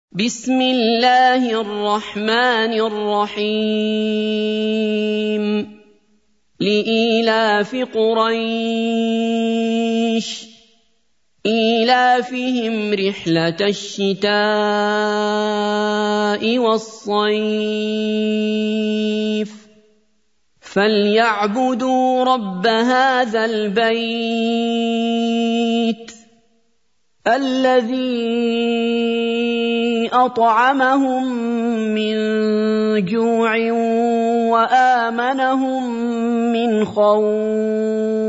بسم الله الرحمن الرحيم لإيلاف قريش إيلافهم رحلة الشتاء والصيف فليعبدوا رب هذا البيت الذي أطعمهم من جوع وآمنهم من خوف.